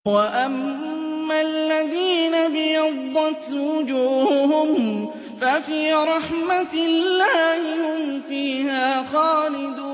وَأَمَّا الَّذِينَ ابْيَضَّتْ وُجُوهُهُمْ فَفِي رَحْمَةِ اللَّهِ هُمْ فِيهَا خَالِدُونَ